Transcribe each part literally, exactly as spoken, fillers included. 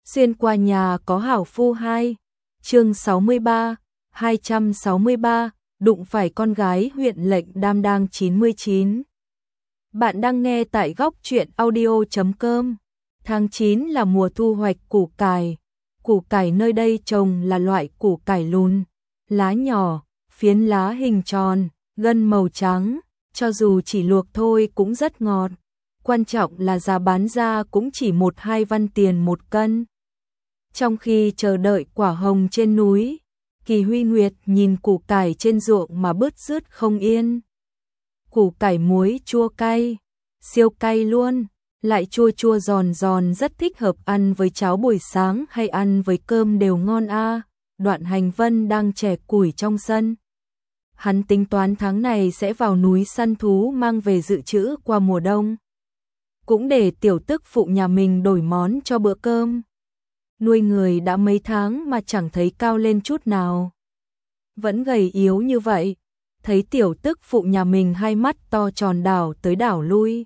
Xuyên qua nhà có hảo phu hai, chương sáu mươi ba, hai trăm sáu mươi ba, đụng phải con gái huyện lệnh đam đang chín mươi chín. Bạn đang nghe tại góc truyện audio chấm com. Tháng chín là mùa thu hoạch củ cải. Củ cải nơi đây trồng là loại củ cải lùn, lá nhỏ, phiến lá hình tròn, gân màu trắng, cho dù chỉ luộc thôi cũng rất ngọt. Quan trọng là giá bán ra cũng chỉ một hai văn tiền một cân. Trong khi chờ đợi quả hồng trên núi, Kỳ Huy Nguyệt nhìn củ cải trên ruộng mà bứt rứt không yên. Củ cải muối chua cay, siêu cay luôn, lại chua chua giòn giòn, rất thích hợp ăn với cháo buổi sáng hay ăn với cơm đều ngon a. À. Đoạn Hành Vân đang chẻ củi trong sân. Hắn tính toán tháng này sẽ vào núi săn thú mang về dự trữ qua mùa đông. Cũng để tiểu tức phụ nhà mình đổi món cho bữa cơm. Nuôi người đã mấy tháng mà chẳng thấy cao lên chút nào. Vẫn gầy yếu như vậy. Thấy tiểu tức phụ nhà mình hai mắt to tròn đảo tới đảo lui.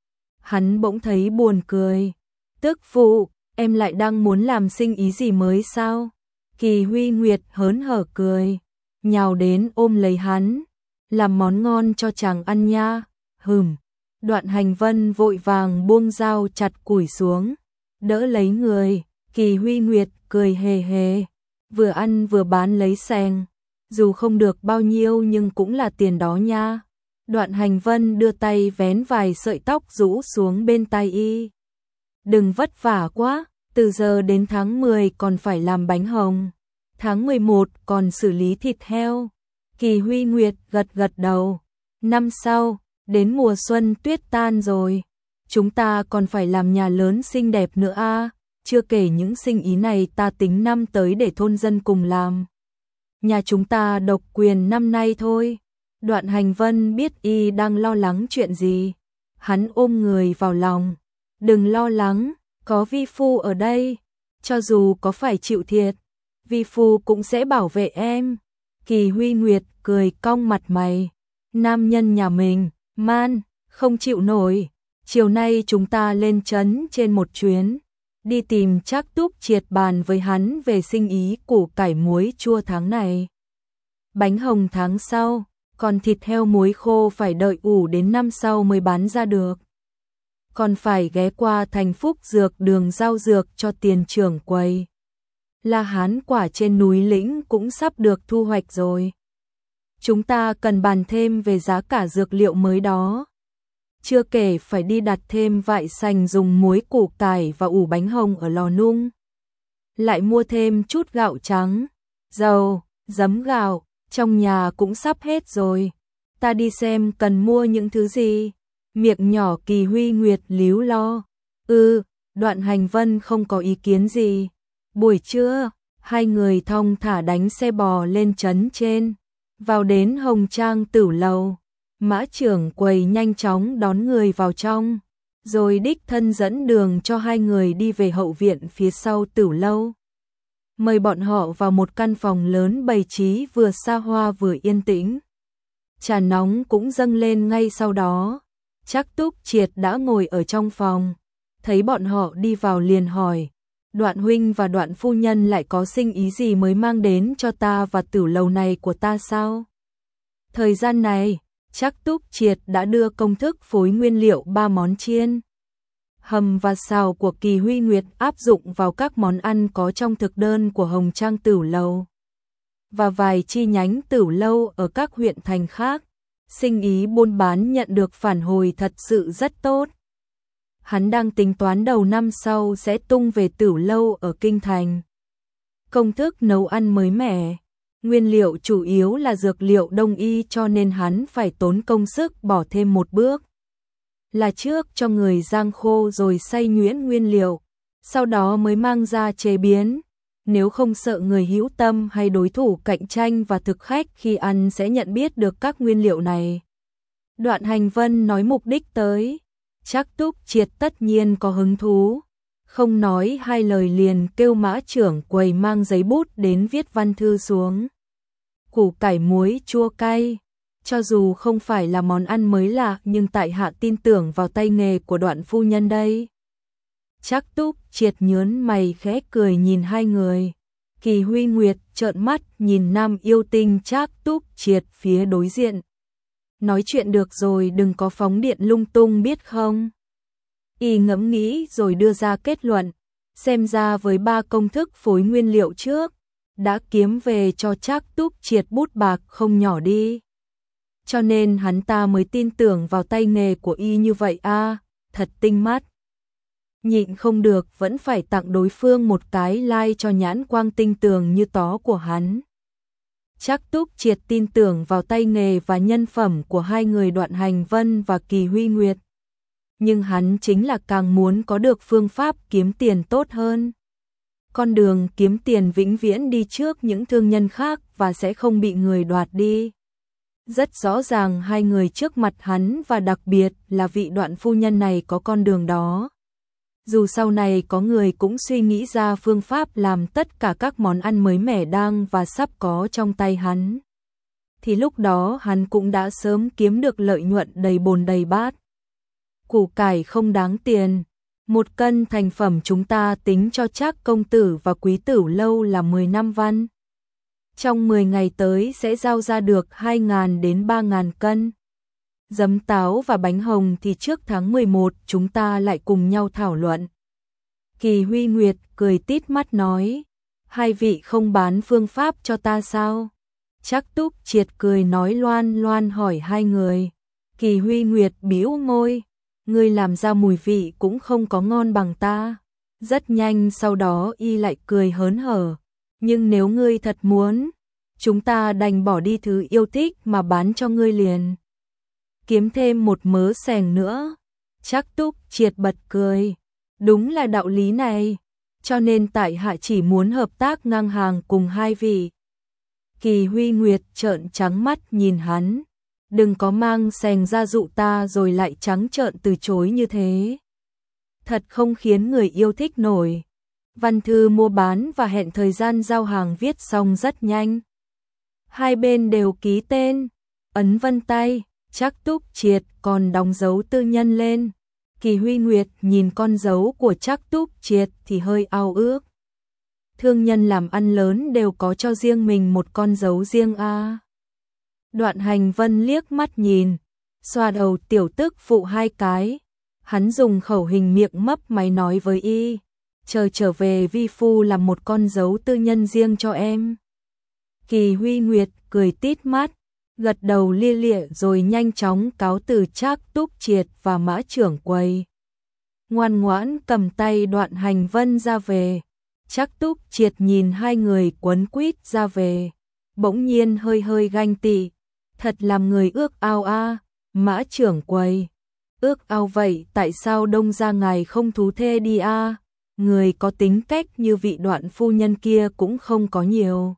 Hắn bỗng thấy buồn cười. Tức phụ, em lại đang muốn làm sinh ý gì mới sao? Kỳ Huy Nguyệt hớn hở cười, nhào đến ôm lấy hắn. Làm món ngon cho chàng ăn nha. Hừm. Đoạn Hành Vân vội vàng buông dao chặt củi xuống, đỡ lấy người. Kỳ Huy Nguyệt cười hề hề, vừa ăn vừa bán lấy seng, dù không được bao nhiêu nhưng cũng là tiền đó nha. Đoạn Hành Vân đưa tay vén vài sợi tóc rũ xuống bên tai y. Đừng vất vả quá, từ giờ đến tháng mười còn phải làm bánh hồng, tháng mười một còn xử lý thịt heo. Kỳ Huy Nguyệt gật gật đầu. Năm sau, đến mùa xuân tuyết tan rồi, chúng ta còn phải làm nhà lớn xinh đẹp nữa a. À. Chưa kể những sinh ý này ta tính năm tới để thôn dân cùng làm. Nhà chúng ta độc quyền năm nay thôi. Đoạn Hành Vân biết y đang lo lắng chuyện gì. Hắn ôm người vào lòng. Đừng lo lắng, có vi phu ở đây. Cho dù có phải chịu thiệt, vi phu cũng sẽ bảo vệ em. Kỳ Huy Nguyệt cười cong mặt mày. Nam nhân nhà mình, man, không chịu nổi. Chiều nay chúng ta lên trấn trên một chuyến. Đi tìm Trác Túc triệt bàn với hắn về sinh ý củ cải muối chua tháng này. Bánh hồng tháng sau, còn thịt heo muối khô phải đợi ủ đến năm sau mới bán ra được. Còn phải ghé qua thành Phúc Dược đường giao dược cho tiền trưởng quầy. La hán quả trên núi lĩnh cũng sắp được thu hoạch rồi. Chúng ta cần bàn thêm về giá cả dược liệu mới đó. Chưa kể phải đi đặt thêm vại sành dùng muối củ cải và ủ bánh hồng ở lò nung. Lại mua thêm chút gạo trắng, dầu, giấm gạo, trong nhà cũng sắp hết rồi. Ta đi xem cần mua những thứ gì. Miệng nhỏ Kỳ Huy Nguyệt líu lo. Ừ, Đoạn Hành Vân không có ý kiến gì. Buổi trưa, hai người thong thả đánh xe bò lên trấn trên. Vào đến Hồng Trang Tửu Lầu. Mã trưởng quầy nhanh chóng đón người vào trong, rồi đích thân dẫn đường cho hai người đi về hậu viện phía sau Tửu Lâu. Mời bọn họ vào một căn phòng lớn bày trí vừa xa hoa vừa yên tĩnh. Trà nóng cũng dâng lên ngay sau đó. Trác Túc Triệt đã ngồi ở trong phòng, thấy bọn họ đi vào liền hỏi. Đoạn huynh và Đoạn phu nhân lại có sinh ý gì mới mang đến cho ta và Tửu Lầu này của ta sao? Thời gian này, Trác Túc Triệt đã đưa công thức phối nguyên liệu ba món chiên, hầm và xào của Kỳ Huy Nguyệt áp dụng vào các món ăn có trong thực đơn của Hồng Trang Tửu Lâu và vài chi nhánh Tửu Lâu ở các huyện thành khác. Sinh ý buôn bán nhận được phản hồi thật sự rất tốt. Hắn đang tính toán đầu năm sau sẽ tung về Tửu Lâu ở Kinh Thành. Công thức nấu ăn mới mẻ. Nguyên liệu chủ yếu là dược liệu đông y cho nên hắn phải tốn công sức bỏ thêm một bước. Là trước cho người rang khô rồi xay nhuyễn nguyên liệu, sau đó mới mang ra chế biến. Nếu không sợ người hữu tâm hay đối thủ cạnh tranh và thực khách khi ăn sẽ nhận biết được các nguyên liệu này. Đoạn Hành Vân nói mục đích tới. Trác Túc Triệt tất nhiên có hứng thú. Không nói hai lời liền kêu mã trưởng quầy mang giấy bút đến viết văn thư xuống. Củ cải muối chua cay, cho dù không phải là món ăn mới lạ nhưng tại hạ tin tưởng vào tay nghề của Đoạn phu nhân đây. Trác Túc Triệt nhớn mày khẽ cười nhìn hai người. Kỳ Huy Nguyệt trợn mắt nhìn nam yêu tinh Trác Túc Triệt phía đối diện. Nói chuyện được rồi, đừng có phóng điện lung tung biết không? Y ngẫm nghĩ rồi đưa ra kết luận, xem ra với ba công thức phối nguyên liệu trước, đã kiếm về cho Trác Túc Triệt bút bạc không nhỏ đi. Cho nên hắn ta mới tin tưởng vào tay nghề của Y như vậy a, à, thật tinh mắt. Nhịn không được vẫn phải tặng đối phương một cái like cho nhãn quang tinh tường như tó của hắn. Trác Túc Triệt tin tưởng vào tay nghề và nhân phẩm của hai người Đoạn Hành Vân và Kỳ Huy Nguyệt. Nhưng hắn chính là càng muốn có được phương pháp kiếm tiền tốt hơn. Con đường kiếm tiền vĩnh viễn đi trước những thương nhân khác và sẽ không bị người đoạt đi. Rất rõ ràng hai người trước mặt hắn và đặc biệt là vị Đoạn phu nhân này có con đường đó. Dù sau này có người cũng suy nghĩ ra phương pháp làm tất cả các món ăn mới mẻ đang và sắp có trong tay hắn, thì lúc đó hắn cũng đã sớm kiếm được lợi nhuận đầy bồn đầy bát. Củ cải không đáng tiền, một cân thành phẩm chúng ta tính cho Trác công tử và quý tử lâu là mười năm văn. Trong mười ngày tới sẽ giao ra được hai nghìn đến ba nghìn cân. Giấm táo và bánh hồng thì trước tháng mười một chúng ta lại cùng nhau thảo luận. Kỳ Huy Nguyệt cười tít mắt nói, hai vị không bán phương pháp cho ta sao? Trác Túc Triệt cười nói loan loan hỏi hai người. Kỳ Huy Nguyệt bĩu môi, ngươi làm ra mùi vị cũng không có ngon bằng ta. Rất nhanh sau đó Y lại cười hớn hở, nhưng nếu ngươi thật muốn, chúng ta đành bỏ đi thứ yêu thích mà bán cho ngươi liền. Kiếm thêm một mớ sèng nữa. Trác Túc Triệt bật cười, đúng là đạo lý này, cho nên tại hạ chỉ muốn hợp tác ngang hàng cùng hai vị. Kỳ Huy Nguyệt trợn trắng mắt nhìn hắn, đừng có mang sèng ra dụ ta rồi lại trắng trợn từ chối như thế. Thật không khiến người yêu thích nổi. Văn thư mua bán và hẹn thời gian giao hàng viết xong rất nhanh. Hai bên đều ký tên, ấn vân tay. Trác Túc Triệt còn đóng dấu tư nhân lên. Kỳ Huy Nguyệt nhìn con dấu của Trác Túc Triệt thì hơi ao ước. Thương nhân làm ăn lớn đều có cho riêng mình một con dấu riêng a. À. Đoạn Hành Vân liếc mắt nhìn, xoa đầu tiểu tức phụ hai cái. Hắn dùng khẩu hình miệng mấp máy nói với Y, chờ trở về vi phu làm một con dấu tư nhân riêng cho em. Kỳ Huy Nguyệt cười tít mắt, gật đầu lia lịa rồi nhanh chóng cáo từ Trác Túc Triệt và Mã trưởng quầy. Ngoan ngoãn cầm tay Đoạn Hành Vân ra về. Trác Túc Triệt nhìn hai người quấn quýt ra về, bỗng nhiên hơi hơi ganh tị, thật làm người ước ao a. À. Mã trưởng quầy, ước ao vậy tại sao đông ra ngài không thú thê đi a? À? Người có tính cách như vị Đoạn phu nhân kia cũng không có nhiều.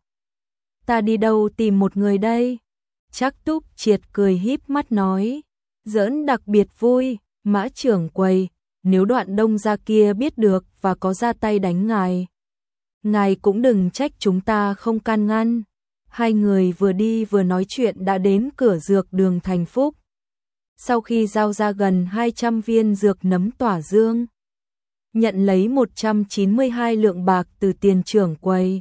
Ta đi đâu tìm một người đây? Trác Túc Triệt cười híp mắt nói, giỡn đặc biệt vui. Mã trưởng quầy, nếu Đoạn đông gia kia biết được và có ra tay đánh ngài, ngài cũng đừng trách chúng ta không can ngăn. Hai người vừa đi vừa nói chuyện đã đến cửa dược đường Thành Phúc. Sau khi giao ra gần hai trăm viên dược nấm tỏa dương, nhận lấy một trăm chín mươi hai lượng bạc từ tiền trưởng quầy,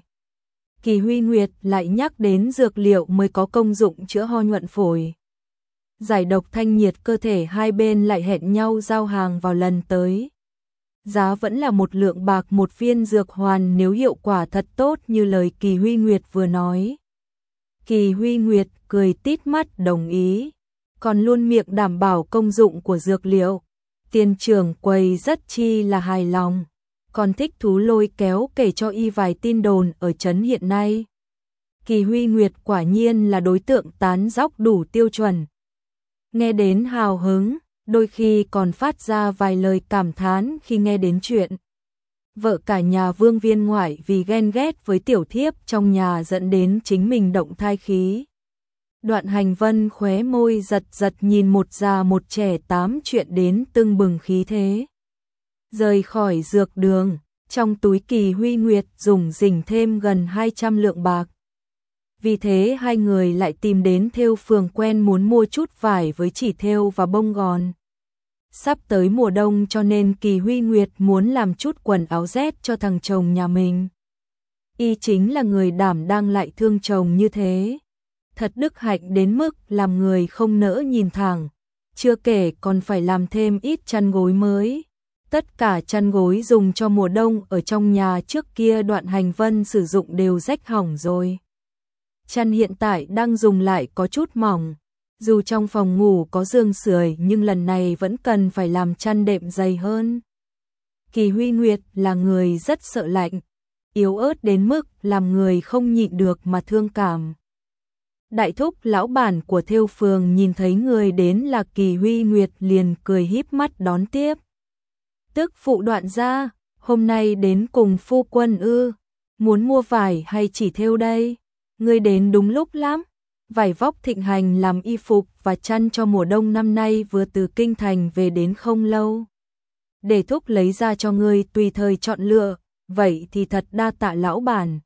Kỳ Huy Nguyệt lại nhắc đến dược liệu mới có công dụng chữa ho nhuận phổi, giải độc thanh nhiệt cơ thể. Hai bên lại hẹn nhau giao hàng vào lần tới. Giá vẫn là một lượng bạc một viên dược hoàn nếu hiệu quả thật tốt như lời Kỳ Huy Nguyệt vừa nói. Kỳ Huy Nguyệt cười tít mắt đồng ý, còn luôn miệng đảm bảo công dụng của dược liệu. Tiền trưởng quầy rất chi là hài lòng, còn thích thú lôi kéo kể cho Y vài tin đồn ở trấn hiện nay. Kỳ Huy Nguyệt quả nhiên là đối tượng tán dóc đủ tiêu chuẩn. Nghe đến hào hứng, đôi khi còn phát ra vài lời cảm thán khi nghe đến chuyện vợ cả nhà Vương viên ngoại vì ghen ghét với tiểu thiếp trong nhà dẫn đến chính mình động thai khí. Đoạn Hành Vân khóe môi giật giật nhìn một già một trẻ tám chuyện đến tưng bừng khí thế. Rời khỏi dược đường, trong túi Kỳ Huy Nguyệt dùng dình thêm gần hai trăm lượng bạc. Vì thế hai người lại tìm đến thêu phường quen muốn mua chút vải với chỉ thêu và bông gòn. Sắp tới mùa đông cho nên Kỳ Huy Nguyệt muốn làm chút quần áo rét cho thằng chồng nhà mình. Y chính là người đảm đang lại thương chồng như thế. Thật đức hạnh đến mức làm người không nỡ nhìn thẳng. Chưa kể còn phải làm thêm ít chăn gối mới. Tất cả chăn gối dùng cho mùa đông ở trong nhà trước kia Đoạn Hành Vân sử dụng đều rách hỏng rồi. Chăn hiện tại đang dùng lại có chút mỏng. Dù trong phòng ngủ có giường sưởi nhưng lần này vẫn cần phải làm chăn đệm dày hơn. Kỳ Huy Nguyệt là người rất sợ lạnh, yếu ớt đến mức làm người không nhịn được mà thương cảm. Đại thúc lão bản của thêu phường nhìn thấy người đến là Kỳ Huy Nguyệt liền cười híp mắt đón tiếp. Tức phụ Đoạn gia, hôm nay đến cùng phu quân ư, muốn mua vải hay chỉ thêu đây? Ngươi đến đúng lúc lắm. Vải vóc thịnh hành làm y phục và chăn cho mùa đông năm nay vừa từ kinh thành về đến không lâu. Để thúc lấy ra cho ngươi tùy thời chọn lựa, vậy thì thật đa tạ lão bản.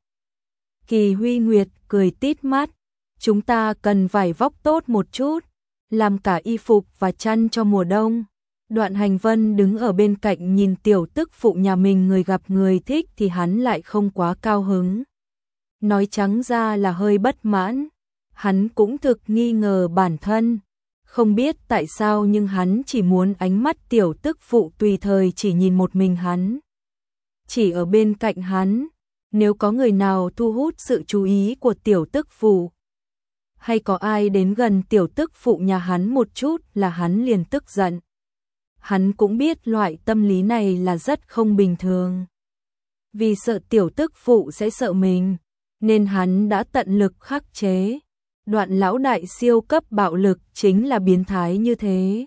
Kỳ Huy Nguyệt cười tít mắt, chúng ta cần vải vóc tốt một chút, làm cả y phục và chăn cho mùa đông. Đoạn Hành Vân đứng ở bên cạnh nhìn tiểu tức phụ nhà mình, người gặp người thích thì hắn lại không quá cao hứng. Nói trắng ra là hơi bất mãn. Hắn cũng thực nghi ngờ bản thân, không biết tại sao nhưng hắn chỉ muốn ánh mắt tiểu tức phụ tùy thời chỉ nhìn một mình hắn. Chỉ ở bên cạnh hắn, nếu có người nào thu hút sự chú ý của tiểu tức phụ, hay có ai đến gần tiểu tức phụ nhà hắn một chút là hắn liền tức giận. Hắn cũng biết loại tâm lý này là rất không bình thường. Vì sợ tiểu tức phụ sẽ sợ mình, nên hắn đã tận lực khắc chế. Đoạn lão đại siêu cấp bạo lực chính là biến thái như thế.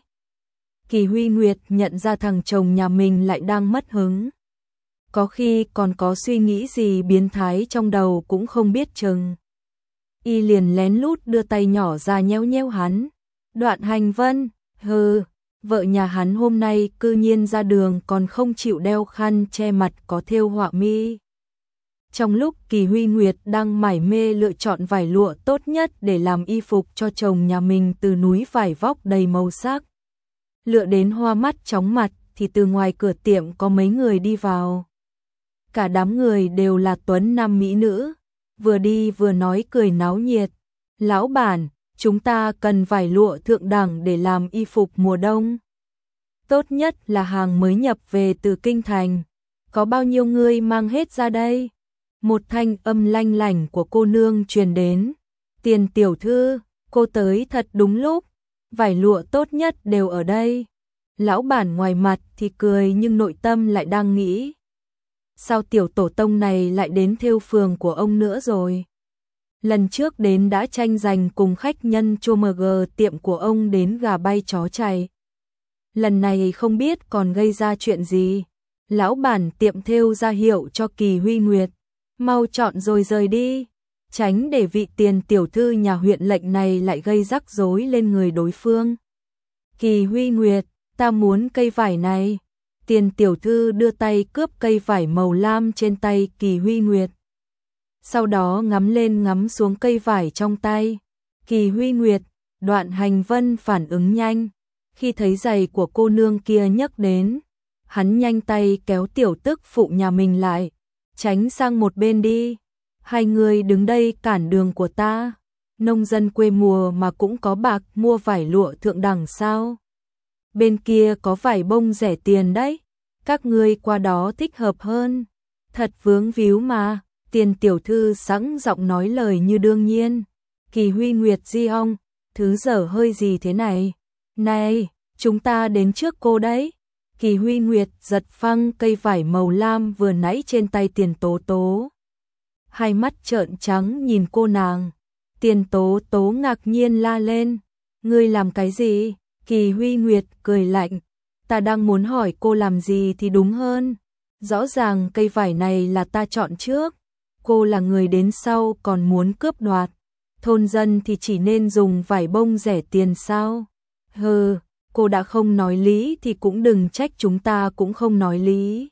Kỳ Huy Nguyệt nhận ra thằng chồng nhà mình lại đang mất hứng. Có khi còn có suy nghĩ gì biến thái trong đầu cũng không biết chừng. Y liền lén lút đưa tay nhỏ ra nhéo nhéo hắn. Đoạn Hành Vân, hừ, vợ nhà hắn hôm nay cư nhiên ra đường còn không chịu đeo khăn che mặt có thêu họa mi. Trong lúc Kỳ Huy Nguyệt đang mải mê lựa chọn vải lụa tốt nhất để làm y phục cho chồng nhà mình từ núi vải vóc đầy màu sắc, lựa đến hoa mắt chóng mặt thì từ ngoài cửa tiệm có mấy người đi vào. Cả đám người đều là tuấn nam mỹ nữ, vừa đi vừa nói cười náo nhiệt. Lão bản, chúng ta cần vải lụa thượng đẳng để làm y phục mùa đông. Tốt nhất là hàng mới nhập về từ kinh thành. Có bao nhiêu người mang hết ra đây? Một thanh âm lanh lảnh của cô nương truyền đến. Tiền tiểu thư, cô tới thật đúng lúc, vải lụa tốt nhất đều ở đây. Lão bản ngoài mặt thì cười nhưng nội tâm lại đang nghĩ. Sao tiểu tổ tông này lại đến thêu phường của ông nữa rồi? Lần trước đến đã tranh giành cùng khách nhân chô mg tiệm của ông đến gà bay chó chạy. Lần này không biết còn gây ra chuyện gì. Lão bản tiệm thêu ra hiệu cho Kỳ Huy Nguyệt. Mau chọn rồi rời đi, tránh để vị tiền tiểu thư nhà huyện lệnh này lại gây rắc rối lên người đối phương. Kỳ Huy Nguyệt, ta muốn cây vải này. Tiền tiểu thư đưa tay cướp cây vải màu lam trên tay Kỳ Huy Nguyệt. Sau đó ngắm lên ngắm xuống cây vải trong tay. Kỳ Huy Nguyệt, Đoạn Hành Vân phản ứng nhanh. Khi thấy giày của cô nương kia nhấc đến, hắn nhanh tay kéo tiểu tức phụ nhà mình lại. Tránh sang một bên đi, hai người đứng đây cản đường của ta. Nông dân quê mùa mà cũng có bạc mua vải lụa thượng đẳng sao? Bên kia có vải bông rẻ tiền đấy, các ngươi qua đó thích hợp hơn. Thật vướng víu mà. Tiền tiểu thư sẵn giọng nói lời như đương nhiên. Kỳ Huy Nguyệt di ong, thứ dở hơi gì thế này? Này, chúng ta đến trước cô đấy. Kỳ Huy Nguyệt giật phăng cây vải màu lam vừa nãy trên tay Tiền Tố Tố. Hai mắt trợn trắng nhìn cô nàng. Tiền Tố Tố ngạc nhiên la lên. Ngươi làm cái gì? Kỳ Huy Nguyệt cười lạnh. Ta đang muốn hỏi cô làm gì thì đúng hơn. Rõ ràng cây vải này là ta chọn trước. Cô là người đến sau còn muốn cướp đoạt. Thôn dân thì chỉ nên dùng vải bông rẻ tiền sao? Hừ. Cô đã không nói lý thì cũng đừng trách chúng ta cũng không nói lý.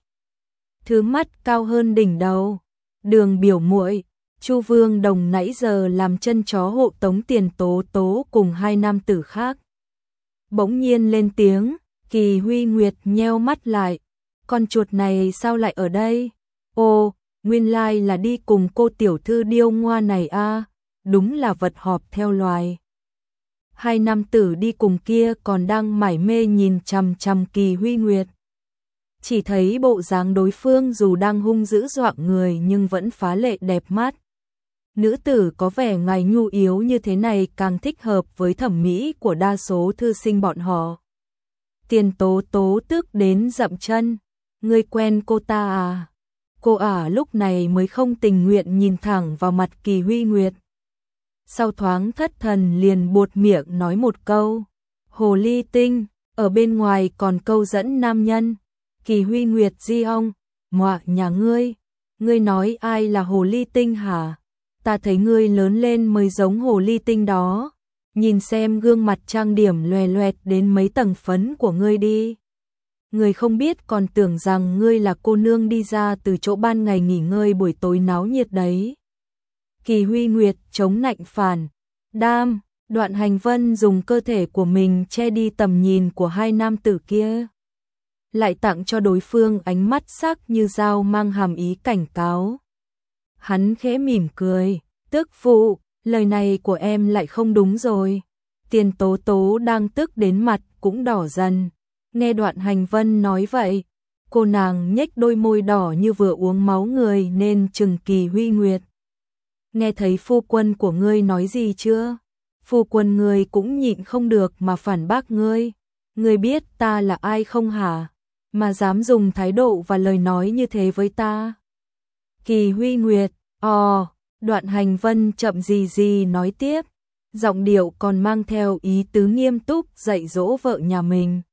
Thứ mắt cao hơn đỉnh đầu. Đường biểu muội, Chu Vương Đồng nãy giờ làm chân chó hộ tống Tiền Tố Tố cùng hai nam tử khác. Bỗng nhiên lên tiếng, Kỳ Huy Nguyệt nheo mắt lại, con chuột này sao lại ở đây? Ô, nguyên lai là đi cùng cô tiểu thư điêu ngoa này a, đúng là vật họp theo loài. Hai nam tử đi cùng kia còn đang mải mê nhìn chằm chằm Kỳ Huy Nguyệt. Chỉ thấy bộ dáng đối phương dù đang hung dữ dọa người nhưng vẫn phá lệ đẹp mắt. Nữ tử có vẻ ngài nhu yếu như thế này càng thích hợp với thẩm mỹ của đa số thư sinh bọn họ. Tiền Tố Tố tức đến dậm chân, ngươi quen cô ta à? Cô ả lúc này mới không tình nguyện nhìn thẳng vào mặt Kỳ Huy Nguyệt. Sau thoáng thất thần liền buột miệng nói một câu, hồ ly tinh, ở bên ngoài còn câu dẫn nam nhân. Kỳ Huy Nguyệt di ông, mọa nhà ngươi, ngươi nói ai là hồ ly tinh hả? Ta thấy ngươi lớn lên mới giống hồ ly tinh đó. Nhìn xem gương mặt trang điểm loè loẹt đến mấy tầng phấn của ngươi đi. Ngươi không biết còn tưởng rằng ngươi là cô nương đi ra từ chỗ ban ngày nghỉ ngơi buổi tối náo nhiệt đấy. Kỳ Huy Nguyệt chống nạnh phản, đam, Đoạn Hành Vân dùng cơ thể của mình che đi tầm nhìn của hai nam tử kia. Lại tặng cho đối phương ánh mắt sắc như dao mang hàm ý cảnh cáo. Hắn khẽ mỉm cười, tức phụ, lời này của em lại không đúng rồi. Tiền Tố Tố đang tức đến mặt cũng đỏ dần. Nghe Đoạn Hành Vân nói vậy, cô nàng nhếch đôi môi đỏ như vừa uống máu người nên trừng Kỳ Huy Nguyệt. Nghe thấy phu quân của ngươi nói gì chưa? Phu quân ngươi cũng nhịn không được mà phản bác ngươi. Ngươi biết ta là ai không hả? Mà dám dùng thái độ và lời nói như thế với ta. Kỳ Huy Nguyệt, ồ, Đoạn Hành Vân chậm gì gì nói tiếp, giọng điệu còn mang theo ý tứ nghiêm túc dạy dỗ vợ nhà mình.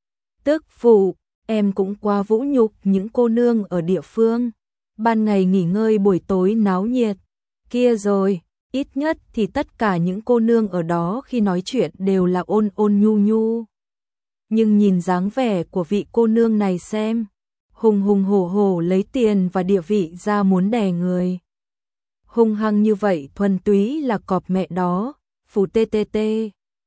Tức phụ, em cũng qua vũ nhục những cô nương ở địa phương, ban ngày nghỉ ngơi buổi tối náo nhiệt, kia rồi, ít nhất thì tất cả những cô nương ở đó khi nói chuyện đều là ôn ôn nhu nhu. Nhưng nhìn dáng vẻ của vị cô nương này xem, hùng hùng hổ hổ lấy tiền và địa vị ra muốn đè người. Hung hăng như vậy thuần túy là cọp mẹ đó, phù tê tê tê.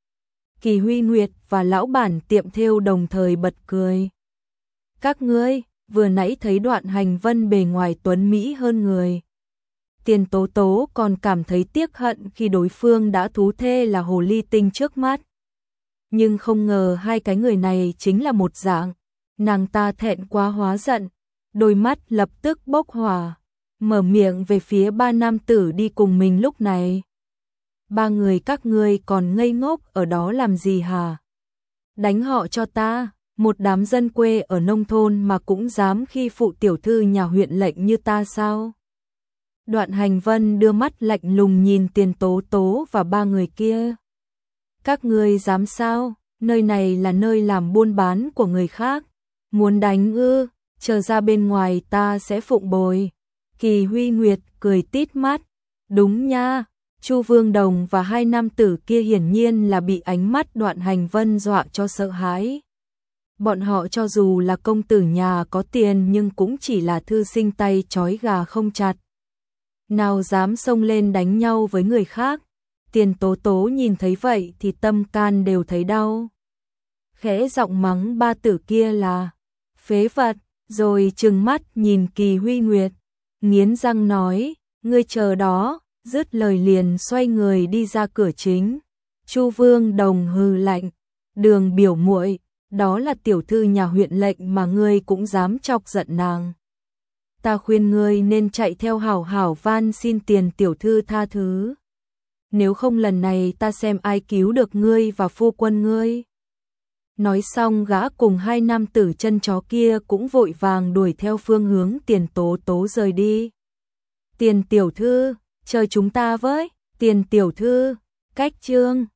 Kỳ Huy Nguyệt và lão bản tiệm thêu đồng thời bật cười. Các ngươi, vừa nãy thấy Đoạn Hành Vân bề ngoài tuấn mỹ hơn người. Tiền Tố Tố còn cảm thấy tiếc hận khi đối phương đã thú thê là hồ ly tinh trước mắt. Nhưng không ngờ hai cái người này chính là một dạng. Nàng ta thẹn quá hóa giận, đôi mắt lập tức bốc hỏa, mở miệng về phía ba nam tử đi cùng mình lúc này. Ba người các ngươi còn ngây ngốc ở đó làm gì hả? Đánh họ cho ta, một đám dân quê ở nông thôn mà cũng dám khi phụ tiểu thư nhà huyện lệnh như ta sao? Đoạn Hành Vân đưa mắt lạnh lùng nhìn Tiền Tố Tố và ba người kia. Các ngươi dám sao? Nơi này là nơi làm buôn bán của người khác. Muốn đánh ư? Chờ ra bên ngoài ta sẽ phụng bồi. Kỳ Huy Nguyệt cười tít mắt. Đúng nha. Chu Vương Đồng và hai nam tử kia hiển nhiên là bị ánh mắt Đoạn Hành Vân dọa cho sợ hãi. Bọn họ cho dù là công tử nhà có tiền nhưng cũng chỉ là thư sinh tay trói gà không chặt. Nào dám xông lên đánh nhau với người khác. Tiền Tố Tố nhìn thấy vậy thì tâm can đều thấy đau. Khẽ giọng mắng ba tử kia là phế vật, rồi trừng mắt nhìn Kỳ Huy Nguyệt, nghiến răng nói, ngươi chờ đó, dứt lời liền xoay người đi ra cửa chính. Chu Vương Đồng hừ lạnh, Đường biểu muội, đó là tiểu thư nhà huyện lệnh mà ngươi cũng dám chọc giận nàng. Ta khuyên ngươi nên chạy theo hảo hảo van xin tiền tiểu thư tha thứ. Nếu không lần này ta xem ai cứu được ngươi và phu quân ngươi. Nói xong gã cùng hai nam tử chân chó kia cũng vội vàng đuổi theo phương hướng Tiền Tố Tố rời đi. Tiền tiểu thư, chờ chúng ta với, Tiền tiểu thư, cách chương.